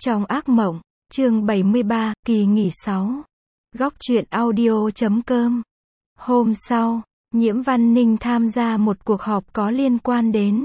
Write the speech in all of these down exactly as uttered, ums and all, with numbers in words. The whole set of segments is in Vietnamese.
Trong ác mộng, chương bảy mươi ba, kỳ nghỉ sáu. Góc truyện audio chấm com. Hôm sau, Nhiễm Văn Ninh tham gia một cuộc họp có liên quan đến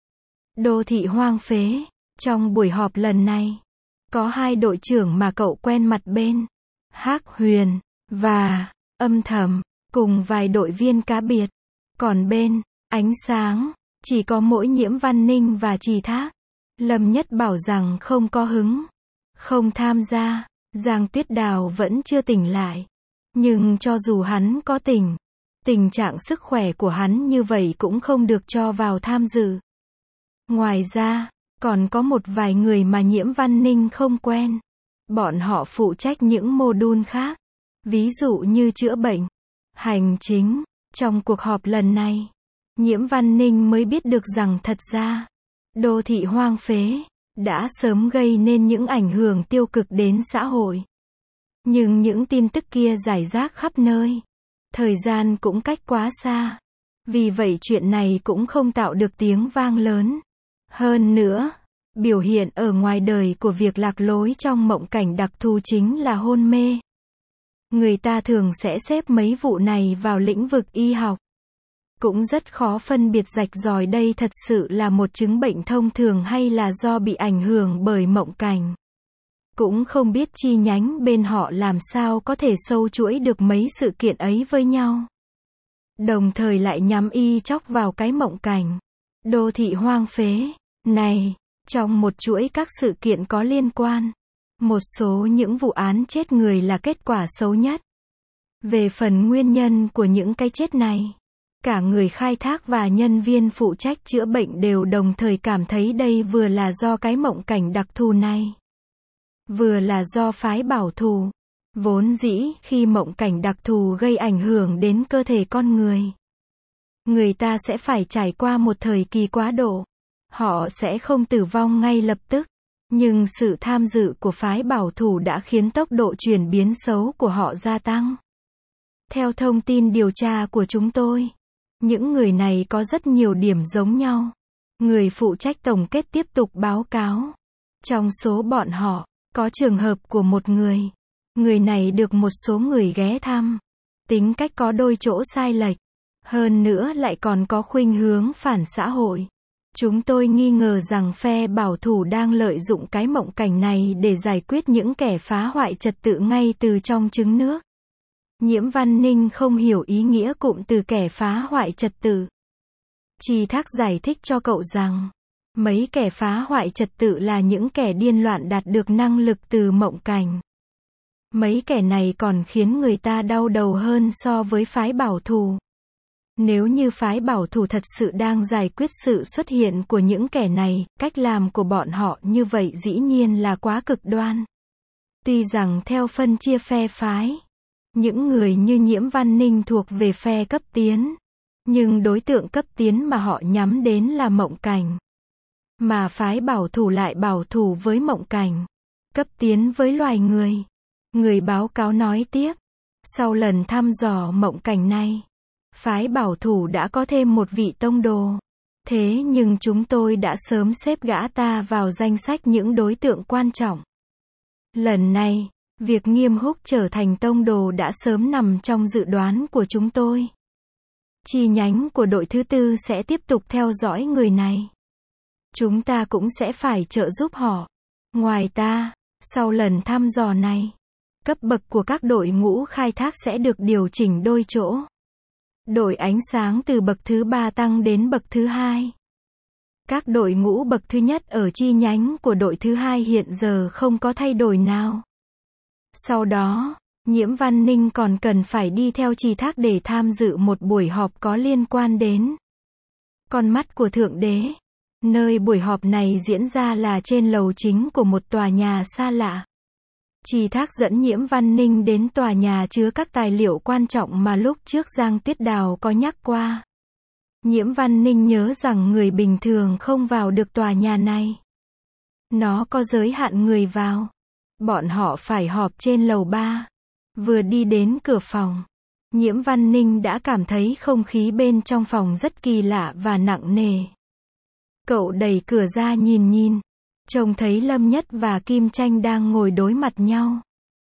đô thị hoang phế. Trong buổi họp lần này, có hai đội trưởng mà cậu quen mặt bên Hắc Huyền và Âm Thầm, cùng vài đội viên cá biệt. Còn bên Ánh Sáng, chỉ có mỗi Nhiễm Văn Ninh và Trì Thác. Lâm Nhất bảo rằng không có hứng, không tham gia. Giang Tuyết Đào vẫn chưa tỉnh lại. Nhưng cho dù hắn có tỉnh, tình trạng sức khỏe của hắn như vậy cũng không được cho vào tham dự. Ngoài ra, còn có một vài người mà Nhiễm Văn Ninh không quen. Bọn họ phụ trách những mô-đun khác, ví dụ như chữa bệnh, hành chính. Trong cuộc họp lần này, Nhiễm Văn Ninh mới biết được rằng thật ra, đô thị hoang phế đã sớm gây nên những ảnh hưởng tiêu cực đến xã hội. Nhưng những tin tức kia rải rác khắp nơi, thời gian cũng cách quá xa. Vì vậy chuyện này cũng không tạo được tiếng vang lớn. Hơn nữa, biểu hiện ở ngoài đời của việc lạc lối trong mộng cảnh đặc thù chính là hôn mê. Người ta thường sẽ xếp mấy vụ này vào lĩnh vực y học. Cũng rất khó phân biệt rạch ròi đây thật sự là một chứng bệnh thông thường hay là do bị ảnh hưởng bởi mộng cảnh. Cũng không biết chi nhánh bên họ làm sao có thể sâu chuỗi được mấy sự kiện ấy với nhau. Đồng thời lại nhắm y chóc vào cái mộng cảnh đô thị hoang phế này, trong một chuỗi các sự kiện có liên quan. Một số những vụ án chết người là kết quả xấu nhất. Về phần nguyên nhân của những cái chết này, cả người khai thác và nhân viên phụ trách chữa bệnh đều đồng thời cảm thấy đây vừa là do cái mộng cảnh đặc thù này, vừa là do phái bảo thủ. Vốn dĩ, khi mộng cảnh đặc thù gây ảnh hưởng đến cơ thể con người, người ta sẽ phải trải qua một thời kỳ quá độ. Họ sẽ không tử vong ngay lập tức. Nhưng sự tham dự của phái bảo thủ đã khiến tốc độ chuyển biến xấu của họ gia tăng. Theo thông tin điều tra của chúng tôi, những người này có rất nhiều điểm giống nhau. Người phụ trách tổng kết tiếp tục báo cáo. Trong số bọn họ, có trường hợp của một người. Người này được một số người ghé thăm. Tính cách có đôi chỗ sai lệch. Hơn nữa lại còn có khuynh hướng phản xã hội. Chúng tôi nghi ngờ rằng phe bảo thủ đang lợi dụng cái mộng cảnh này để giải quyết những kẻ phá hoại trật tự ngay từ trong trứng nước. Nhiễm Văn Ninh không hiểu ý nghĩa cụm từ kẻ phá hoại trật tự. Trì Thác giải thích cho cậu rằng, mấy kẻ phá hoại trật tự là những kẻ điên loạn đạt được năng lực từ mộng cảnh. Mấy kẻ này còn khiến người ta đau đầu hơn so với phái bảo thủ. Nếu như phái bảo thủ thật sự đang giải quyết sự xuất hiện của những kẻ này, cách làm của bọn họ như vậy dĩ nhiên là quá cực đoan. Tuy rằng theo phân chia phe phái, những người như Nhiễm Văn Ninh thuộc về phe cấp tiến, nhưng đối tượng cấp tiến mà họ nhắm đến là mộng cảnh. Mà phái bảo thủ lại bảo thủ với mộng cảnh, cấp tiến với loài người. Người báo cáo nói tiếp, sau lần thăm dò mộng cảnh này, phái bảo thủ đã có thêm một vị tông đồ. Thế nhưng chúng tôi đã sớm xếp gã ta vào danh sách những đối tượng quan trọng. Lần này, việc Nghiêm Húc trở thành tông đồ đã sớm nằm trong dự đoán của chúng tôi. Chi nhánh của đội thứ tư sẽ tiếp tục theo dõi người này. Chúng ta cũng sẽ phải trợ giúp họ. Ngoài ta, sau lần thăm dò này, cấp bậc của các đội ngũ khai thác sẽ được điều chỉnh đôi chỗ. Đội Ánh Sáng từ bậc thứ ba tăng đến bậc thứ hai. Các đội ngũ bậc thứ nhất ở chi nhánh của đội thứ hai hiện giờ không có thay đổi nào. Sau đó, Nhiễm Văn Ninh còn cần phải đi theo Trì Thác để tham dự một buổi họp có liên quan đến con mắt của Thượng Đế. Nơi buổi họp này diễn ra là trên lầu chính của một tòa nhà xa lạ. Trì Thác dẫn Nhiễm Văn Ninh đến tòa nhà chứa các tài liệu quan trọng mà lúc trước Giang Tuyết Đào có nhắc qua. Nhiễm Văn Ninh nhớ rằng người bình thường không vào được tòa nhà này. Nó có giới hạn người vào. Bọn họ phải họp trên lầu ba. Vừa đi đến cửa phòng, Nhiễm Văn Ninh đã cảm thấy không khí bên trong phòng rất kỳ lạ và nặng nề. Cậu đẩy cửa ra nhìn nhìn. trông thấy Lâm Nhất và Kim Tranh đang ngồi đối mặt nhau.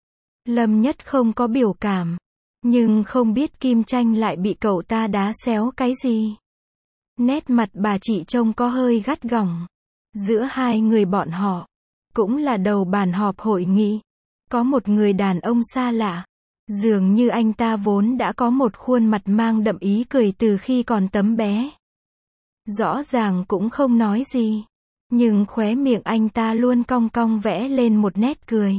Lâm Nhất không có biểu cảm, nhưng không biết Kim Tranh lại bị cậu ta đá xéo cái gì. Nét mặt bà chị trông có hơi gắt gỏng. Giữa hai người bọn họ, cũng là đầu bàn họp hội nghị, có một người đàn ông xa lạ. Dường như anh ta vốn đã có một khuôn mặt mang đậm ý cười từ khi còn tấm bé. Rõ ràng cũng không nói gì, nhưng khóe miệng anh ta luôn cong cong vẽ lên một nét cười.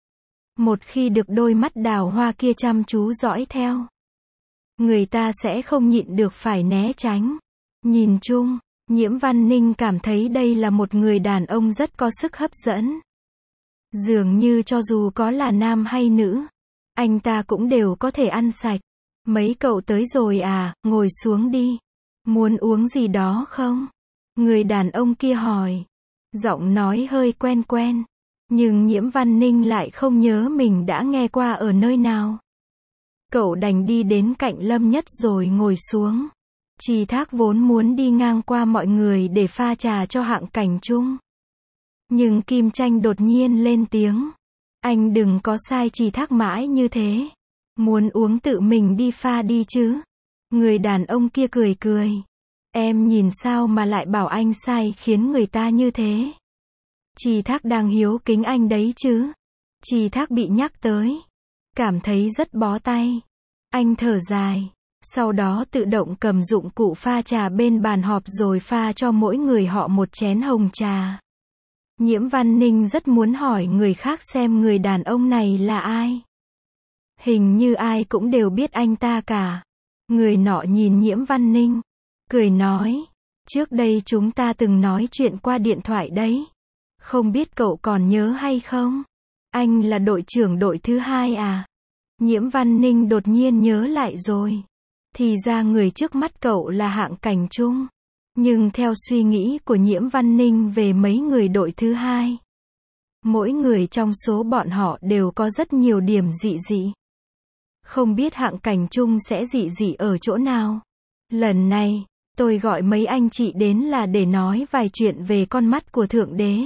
Một khi được đôi mắt đào hoa kia chăm chú dõi theo, người ta sẽ không nhịn được phải né tránh. Nhìn chung, Nhiễm Văn Ninh cảm thấy đây là một người đàn ông rất có sức hấp dẫn. Dường như cho dù có là nam hay nữ, anh ta cũng đều có thể ăn sạch. Mấy cậu tới rồi à, ngồi xuống đi. Muốn uống gì đó không? Người đàn ông kia hỏi. Giọng nói hơi quen quen, nhưng Nhiễm Văn Ninh lại không nhớ mình đã nghe qua ở nơi nào. Cậu đành đi đến cạnh Lâm Nhất rồi ngồi xuống. Trì Thác vốn muốn đi ngang qua mọi người để pha trà cho Hạng Cảnh Trung. Nhưng Kim Tranh đột nhiên lên tiếng. Anh đừng có sai Trì Thác mãi như thế. Muốn uống tự mình đi pha đi chứ. Người đàn ông kia cười cười. Em nhìn sao mà lại bảo anh sai khiến người ta như thế. Trì Thác đang hiếu kính anh đấy chứ. Trì Thác bị nhắc tới, cảm thấy rất bó tay. Anh thở dài, sau đó tự động cầm dụng cụ pha trà bên bàn họp rồi pha cho mỗi người họ một chén hồng trà. Nhiễm Văn Ninh rất muốn hỏi người khác xem người đàn ông này là ai. Hình như ai cũng đều biết anh ta cả. Người nọ nhìn Nhiễm Văn Ninh, cười nói, trước đây chúng ta từng nói chuyện qua điện thoại đấy. Không biết cậu còn nhớ hay không? Anh là đội trưởng đội thứ hai à? Nhiễm Văn Ninh đột nhiên nhớ lại rồi. Thì ra người trước mắt cậu là Hạng Cảnh Trung. Nhưng theo suy nghĩ của Nhiễm Văn Ninh về mấy người đội thứ hai, mỗi người trong số bọn họ đều có rất nhiều điểm dị dị. Không biết Hạng Cảnh Trung sẽ dị dị ở chỗ nào. Lần này, tôi gọi mấy anh chị đến là để nói vài chuyện về con mắt của Thượng Đế.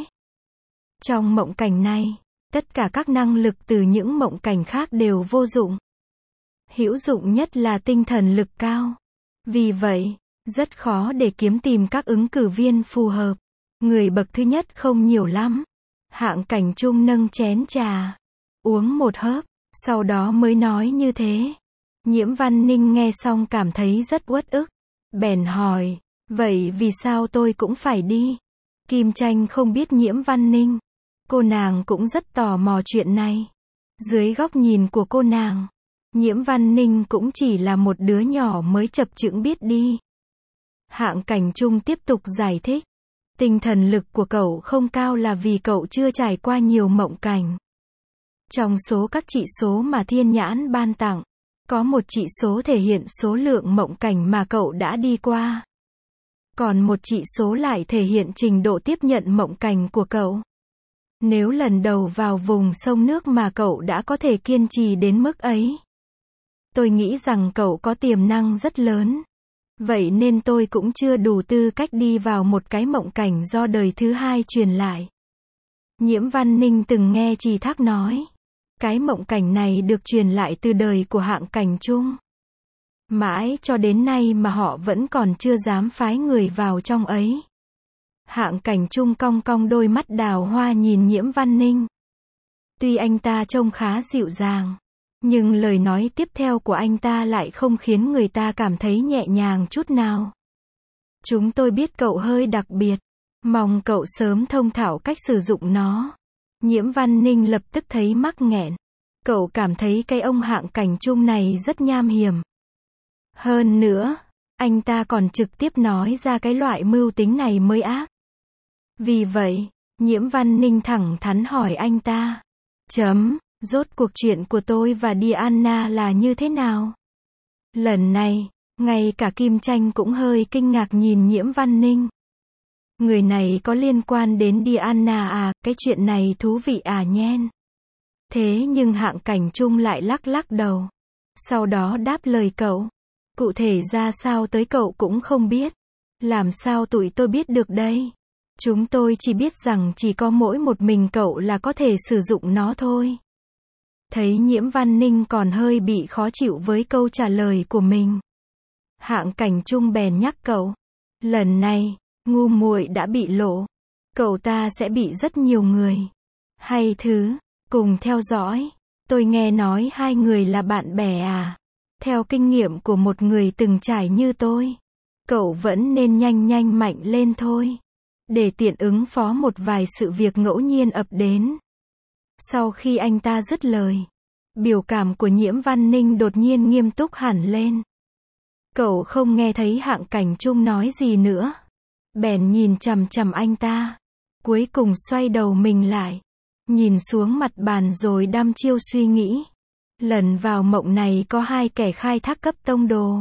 Trong mộng cảnh này, tất cả các năng lực từ những mộng cảnh khác đều vô dụng. Hữu dụng nhất là tinh thần lực cao. Vì vậy, rất khó để kiếm tìm các ứng cử viên phù hợp. Người bậc thứ nhất không nhiều lắm. Hạng Cảnh Trung nâng chén trà, uống một hớp, sau đó mới nói như thế. Nhiễm Văn Ninh nghe xong cảm thấy rất uất ức. Bèn hỏi, vậy vì sao tôi cũng phải đi? Kim Tranh không biết Nhiễm Văn Ninh. Cô nàng cũng rất tò mò chuyện này. Dưới góc nhìn của cô nàng, Nhiễm Văn Ninh cũng chỉ là một đứa nhỏ mới chập chững biết đi. Hạng Cảnh Trung tiếp tục giải thích. Tinh thần lực của cậu không cao là vì cậu chưa trải qua nhiều mộng cảnh. Trong số các chỉ số mà thiên nhãn ban tặng, có một chỉ số thể hiện số lượng mộng cảnh mà cậu đã đi qua. Còn một chỉ số lại thể hiện trình độ tiếp nhận mộng cảnh của cậu. Nếu lần đầu vào vùng sông nước mà cậu đã có thể kiên trì đến mức ấy, tôi nghĩ rằng cậu có tiềm năng rất lớn. Vậy nên tôi cũng chưa đủ tư cách đi vào một cái mộng cảnh do đời thứ hai truyền lại. Nhiễm Văn Ninh từng nghe Trì Thác nói, cái mộng cảnh này được truyền lại từ đời của Hạng Cảnh Trung. Mãi cho đến nay mà họ vẫn còn chưa dám phái người vào trong ấy. Hạng Cảnh Trung cong cong đôi mắt đào hoa nhìn Nhiễm Văn Ninh. Tuy anh ta trông khá dịu dàng, nhưng lời nói tiếp theo của anh ta lại không khiến người ta cảm thấy nhẹ nhàng chút nào. Chúng tôi biết cậu hơi đặc biệt, mong cậu sớm thông thạo cách sử dụng nó. Nhiễm Văn Ninh lập tức thấy mắc nghẹn. Cậu cảm thấy cái ông Hạng Cảnh Trung này rất nham hiểm. Hơn nữa, anh ta còn trực tiếp nói ra cái loại mưu tính này mới ác. Vì vậy, Nhiễm Văn Ninh thẳng thắn hỏi anh ta. Chấm, rốt cuộc chuyện của tôi và Diana là như thế nào? Lần này, ngay cả Kim Tranh cũng hơi kinh ngạc nhìn Nhiễm Văn Ninh. Người này có liên quan đến Diana à, cái chuyện này thú vị à nhen. Thế nhưng Hạng Cảnh Trung lại lắc lắc đầu. Sau đó đáp lời cậu. Cụ thể ra sao tới cậu cũng không biết. Làm sao tụi tôi biết được đây? Chúng tôi chỉ biết rằng chỉ có mỗi một mình cậu là có thể sử dụng nó thôi. Thấy Nhiễm Văn Ninh còn hơi bị khó chịu với câu trả lời của mình. Hạng Cảnh Trung bèn nhắc cậu. Lần này, ngu muội đã bị lộ. Cậu ta sẽ bị rất nhiều người. Hay thứ, cùng theo dõi. Tôi nghe nói hai người là bạn bè à. Theo kinh nghiệm của một người từng trải như tôi, cậu vẫn nên nhanh nhanh mạnh lên thôi. Để tiện ứng phó một vài sự việc ngẫu nhiên ập đến. Sau khi anh ta dứt lời, biểu cảm của Nhiễm Văn Ninh đột nhiên nghiêm túc hẳn lên. Cậu không nghe thấy Hạng Cảnh Trung nói gì nữa. Bèn nhìn chằm chằm anh ta. Cuối cùng xoay đầu mình lại. Nhìn xuống mặt bàn rồi đăm chiêu suy nghĩ. Lần vào mộng này có hai kẻ khai thác cấp tông đồ.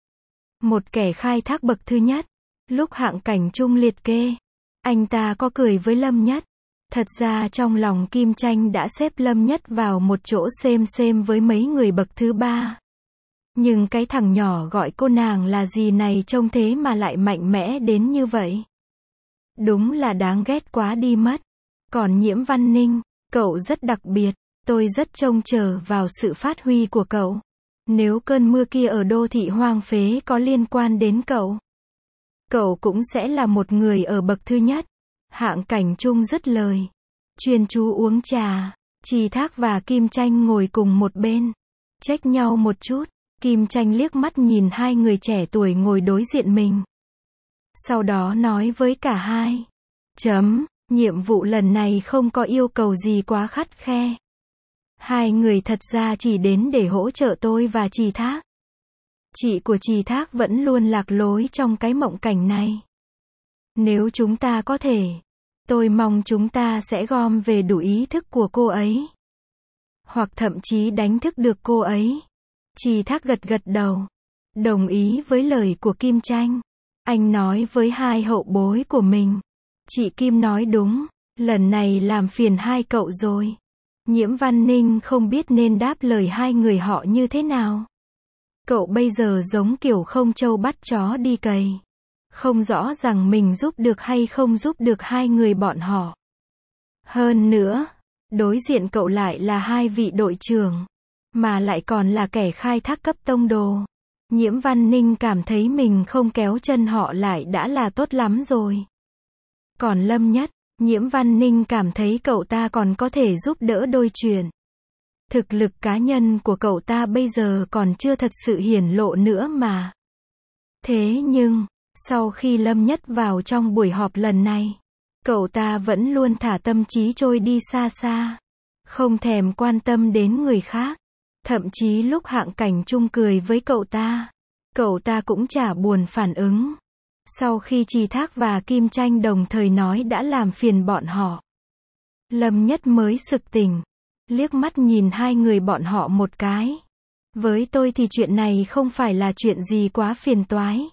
Một kẻ khai thác bậc thứ nhất. Lúc Hạng Cảnh Trung liệt kê, anh ta có cười với Lâm Nhất. Thật ra trong lòng Kim Tranh đã xếp Lâm Nhất vào một chỗ xem xem với mấy người bậc thứ ba. Nhưng cái thằng nhỏ gọi cô nàng là gì này trông thế mà lại mạnh mẽ đến như vậy. Đúng là đáng ghét quá đi mất. Còn Nhiễm Văn Ninh, cậu rất đặc biệt. Tôi rất trông chờ vào sự phát huy của cậu. Nếu cơn mưa kia ở đô thị hoang phế có liên quan đến cậu, cậu cũng sẽ là một người ở bậc thứ nhất. Hạng Cảnh Trung dứt lời. Chuyên chú uống trà. Trì Thác và Kim Tranh ngồi cùng một bên. Trách nhau một chút. Kim Tranh liếc mắt nhìn hai người trẻ tuổi ngồi đối diện mình. Sau đó nói với cả hai. Chấm, nhiệm vụ lần này không có yêu cầu gì quá khắt khe. Hai người thật ra chỉ đến để hỗ trợ tôi và Trì Thác. Chị của Trì Thác vẫn luôn lạc lối trong cái mộng cảnh này. Nếu chúng ta có thể, tôi mong chúng ta sẽ gom về đủ ý thức của cô ấy. Hoặc thậm chí đánh thức được cô ấy. Trì Thác gật gật đầu. Đồng ý với lời của Kim Tranh. Anh nói với hai hậu bối của mình. Chị Kim nói đúng. Lần này làm phiền hai cậu rồi. Nhiễm Văn Ninh không biết nên đáp lời hai người họ như thế nào. Cậu bây giờ giống kiểu không trâu bắt chó đi cày. Không rõ rằng mình giúp được hay không giúp được hai người bọn họ. Hơn nữa, đối diện cậu lại là hai vị đội trưởng. Mà lại còn là kẻ khai thác cấp tông đồ. Nhiễm Văn Ninh cảm thấy mình không kéo chân họ lại đã là tốt lắm rồi. Còn Lâm Nhất, Nhiễm Văn Ninh cảm thấy cậu ta còn có thể giúp đỡ đôi chuyện. Thực lực cá nhân của cậu ta bây giờ còn chưa thật sự hiển lộ nữa mà. Thế nhưng, sau khi Lâm Nhất vào trong buổi họp lần này, cậu ta vẫn luôn thả tâm trí trôi đi xa xa. Không thèm quan tâm đến người khác. Thậm chí lúc Hạng Cảnh Trung cười với cậu ta, cậu ta cũng chả buồn phản ứng. Sau khi Trì Thác và Kim Tranh đồng thời nói đã làm phiền bọn họ, Lâm Nhất mới sực tỉnh, liếc mắt nhìn hai người bọn họ một cái. Với tôi thì chuyện này không phải là chuyện gì quá phiền toái.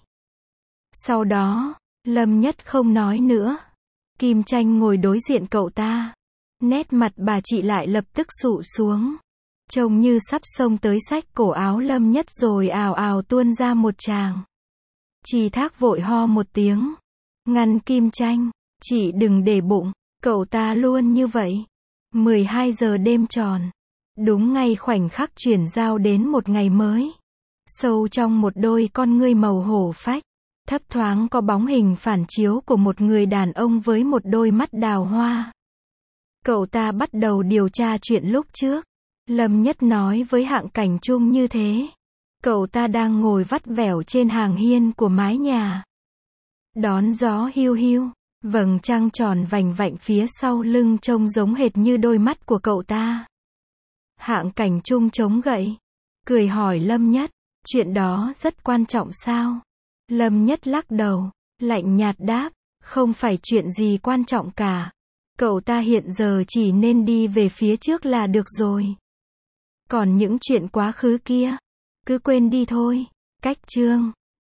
Sau đó, Lâm Nhất không nói nữa. Kim Tranh ngồi đối diện cậu ta. Nét mặt bà chị lại lập tức sụ xuống. Trông như sắp xông tới xách cổ áo Lâm Nhất rồi ào ào tuôn ra một tràng. Trì Thác vội ho một tiếng. Ngăn Kim Tranh. Chị đừng để bụng. Cậu ta luôn như vậy. mười hai giờ đêm tròn. Đúng ngay khoảnh khắc chuyển giao đến một ngày mới. Sâu trong một đôi con ngươi màu hổ phách, thấp thoáng có bóng hình phản chiếu của một người đàn ông với một đôi mắt đào hoa. Cậu ta bắt đầu điều tra chuyện lúc trước. Lâm Nhất nói với Hạng Cảnh Trung như thế. Cậu ta đang ngồi vắt vẻo trên hàng hiên của mái nhà. Đón gió hiu hiu. Vầng trăng tròn vành vạnh phía sau lưng trông giống hệt như đôi mắt của cậu ta. Hạng Cảnh Trung chống gậy. Cười hỏi Lâm Nhất. Chuyện đó rất quan trọng sao? Lâm Nhất lắc đầu. Lạnh nhạt đáp. Không phải chuyện gì quan trọng cả. Cậu ta hiện giờ chỉ nên đi về phía trước là được rồi. Còn những chuyện quá khứ kia, cứ quên đi thôi. Cách chương